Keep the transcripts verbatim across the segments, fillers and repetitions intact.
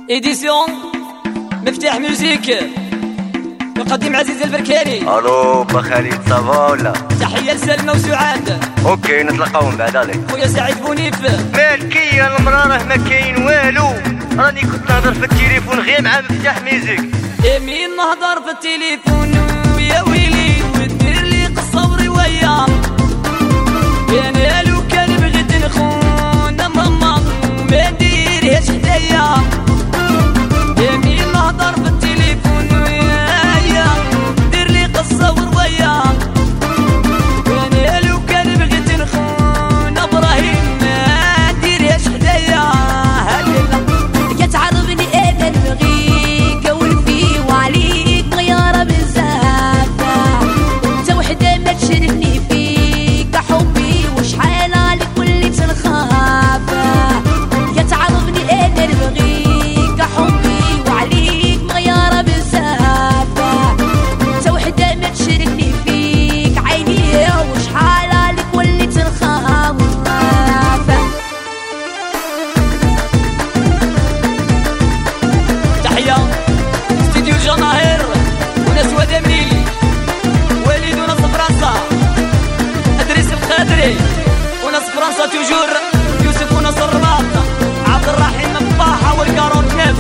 إديسيون مفتاح ميوزيك يقدم عزيز البركاني. الو با خالد صافا ولا؟ تحية لسلمى وسعاد. اوكي نتلاقاو من بعد. عليك خويا سعيد بونيف. مالكي يا المرا راه ما كاين والو، راني كنت نهضر في التليفون غير مع مفتاح ميوزيك. مين نهضر في التليفون يا ويلي ودير لي قصة ورواية، انا لو كان بغيت نخون ماما ما نديرهاش حدايا. مين نهضر في التليفون يا دير لي قصة ورواية، انا لو كان بغيت نخون ابراهيم ما نديرهاش حدايا. هلا كتعرفني انا نبغيك ونفي وعليك غيارة بزاف، انت وحدة ما تشرفني فيك حبي وشحال عليك وليت نخاف. كتعرفني انا نبغيك حبي وعليك غيارة بزاف، انت وحدة ما تشرفني فيك عيني وشحال عليك وليت نخاف. تحية استديو الجماهير وناس ودمي وليد وناس فرنسا، ادريس الخضري وناس فرنسا توجور، يوسف وناس الرباط، عبد الرحيم مباحة والكارون نف.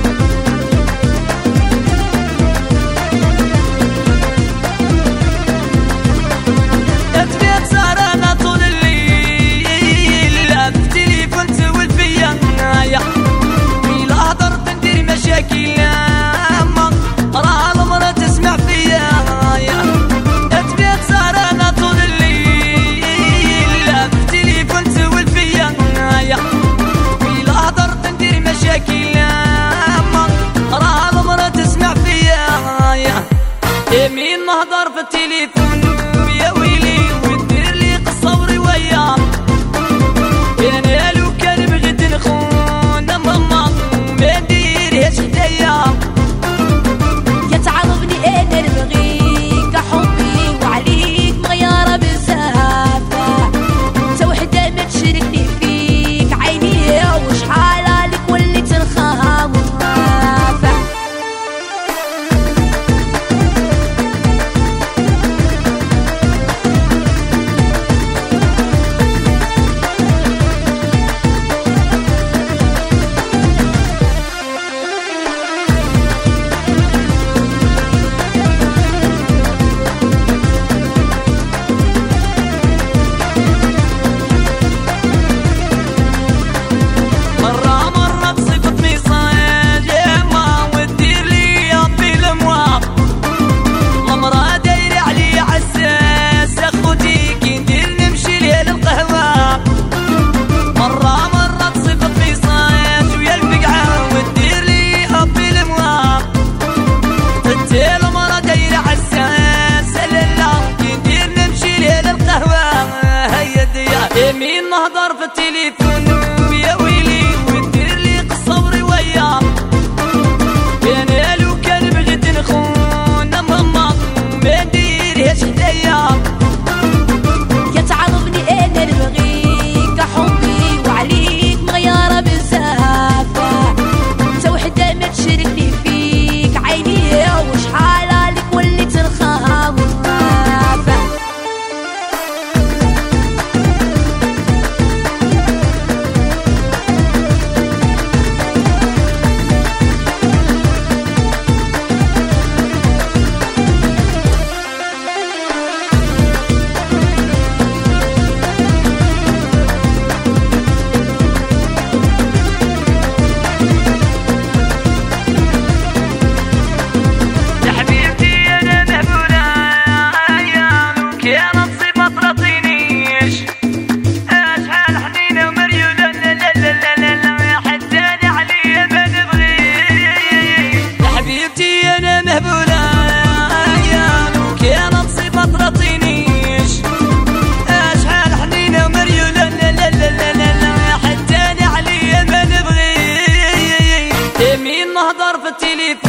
تبيت سهرانة طول الليل في التليفون تسول فيا، إلا هضرت ندير مشاكل ياما راه المرا تسمع فيا. تبيت سهرانة طول الليل في التليفون تسول فيا، إلا هضرت ندير مشاكل ياما راه المرا تسمع فيا. مين نهضر في التليفون يا ويلي ودير لي قصة ورواية، انا لو كان بغيت نخون ماما ما نديرهاش حدايا. كتعرفني انا نبغيك حبي وعليك غيارة بزاف، انت وحدة ما تشركني فيك عيني وشحال عليك وليت نخاف. مرة مرة تصيفط ميساج ياما ودير لي يابي الموا، المرا دايرة عليا عساس اخوتي كي ندير نمشي ليها للقهوة. مرة مرة تصيفط ميساج ويا الفقعة ودير لي يابي الموا، حتى المرا دايرة عساس لالا كي ندير نمشي ليها للقهوة. هيا ديا مين نهضر في التليفون يا ويلي ودير لي قصة ورواية، انا لو كان بغيت نخون ماما ما نديرهاش حدايا. كتعرفني انا نبغيك حبي وعليك غيارة بزاف، انت وحدة ما تشركني فيك عيني وشحال عليك وليت نخاف. يا حبيبتي انا مهبولة يا لو كان تصيب ما ترضينيش، اشحال حنينة ومريولة لا لا لا لا لا يا حساني عليا ما نبغيك. يا حبيبتي انا مهبولة يا لو كان تصيب ما ترضينيش، اشحال حنينة ومريولة لا لا لا لا لا يا حساني عليا ما نبغيك. مين نهضر في التليفون